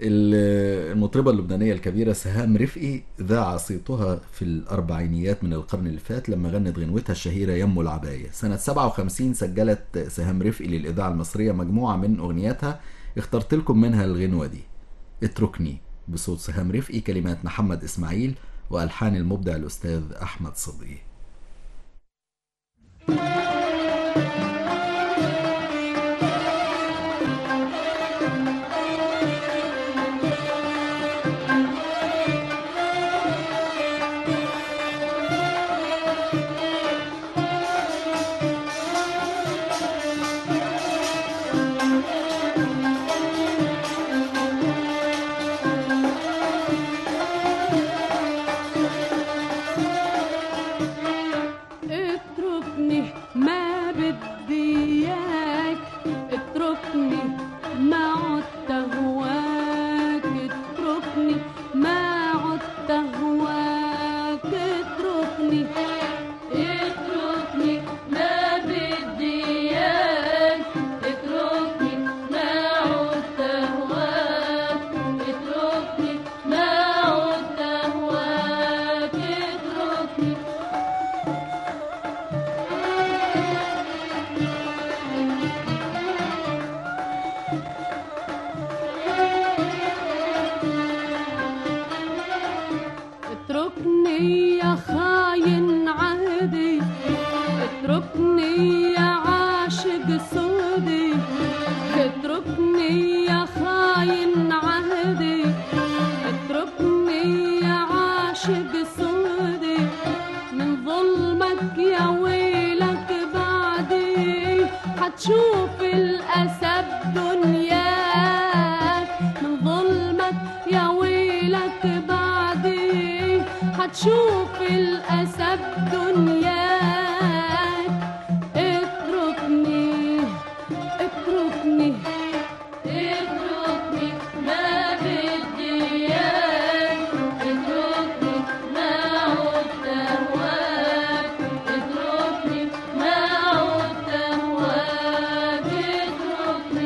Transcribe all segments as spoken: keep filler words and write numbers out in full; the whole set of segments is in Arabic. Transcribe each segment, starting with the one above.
المطربة اللبنانية الكبيرة سهام رفقي ذاع صيتها في الأربعينيات من القرن اللي فات لما غنت غنوتها الشهيرة يمو العباية. سنة سبعة وخمسين سجلت سهام رفقي للإذاعة المصرية مجموعة من أغنياتها، اخترت لكم منها الغنوة دي، اتركني، بصوت سهام رفقي، كلمات محمد إسماعيل وألحان المبدع الأستاذ أحمد صدقي. اتركني ما بدي اياك، اتركني ما عدت اهواك، اتركني ما عدت اهواك، اتركني اتركني ما بدي اياك، اتركني ما عدت اهواك، اتركني ما عدت اهواك، اتركني. اتركني يا خاين عهدي، اتركني يا عاشق سودي، اتركني يا خاين عهدي، اتركني يا عاشق سودي، من ظلمك يا ويلك بعدي حتشوف الأسى بدنياك، من ظلمك يا ويلك بعدي حتشوف الأسى بدنياك، اتركني اتركني اتركني ما بدي اياك، اتركني ما عدت اهواك، اتركني ما عدت اهواك، اتركني.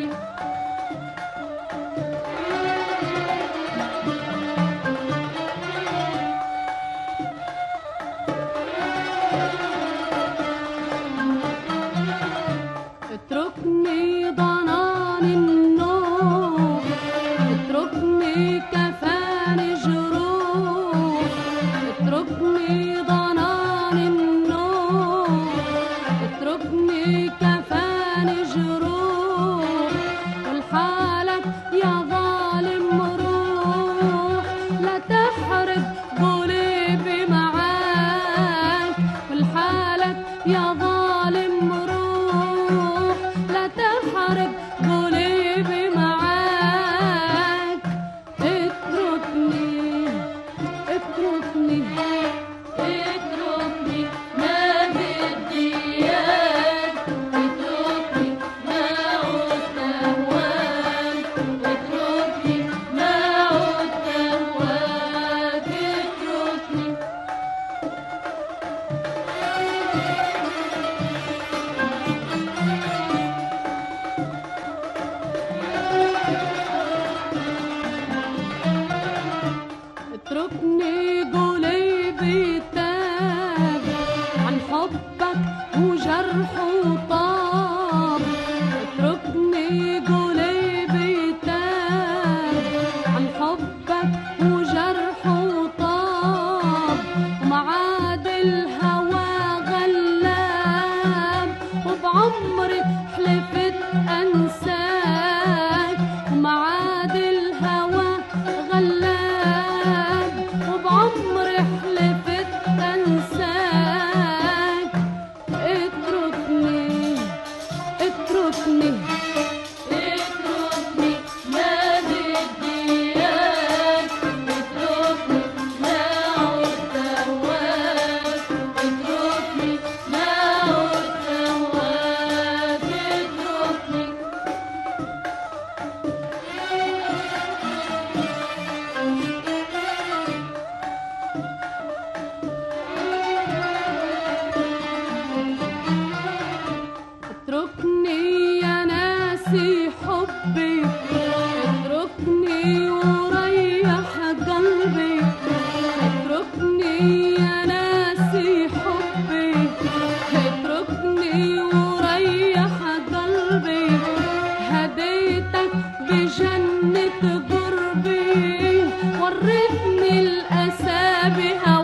جنة قربي ورتني الأسى بها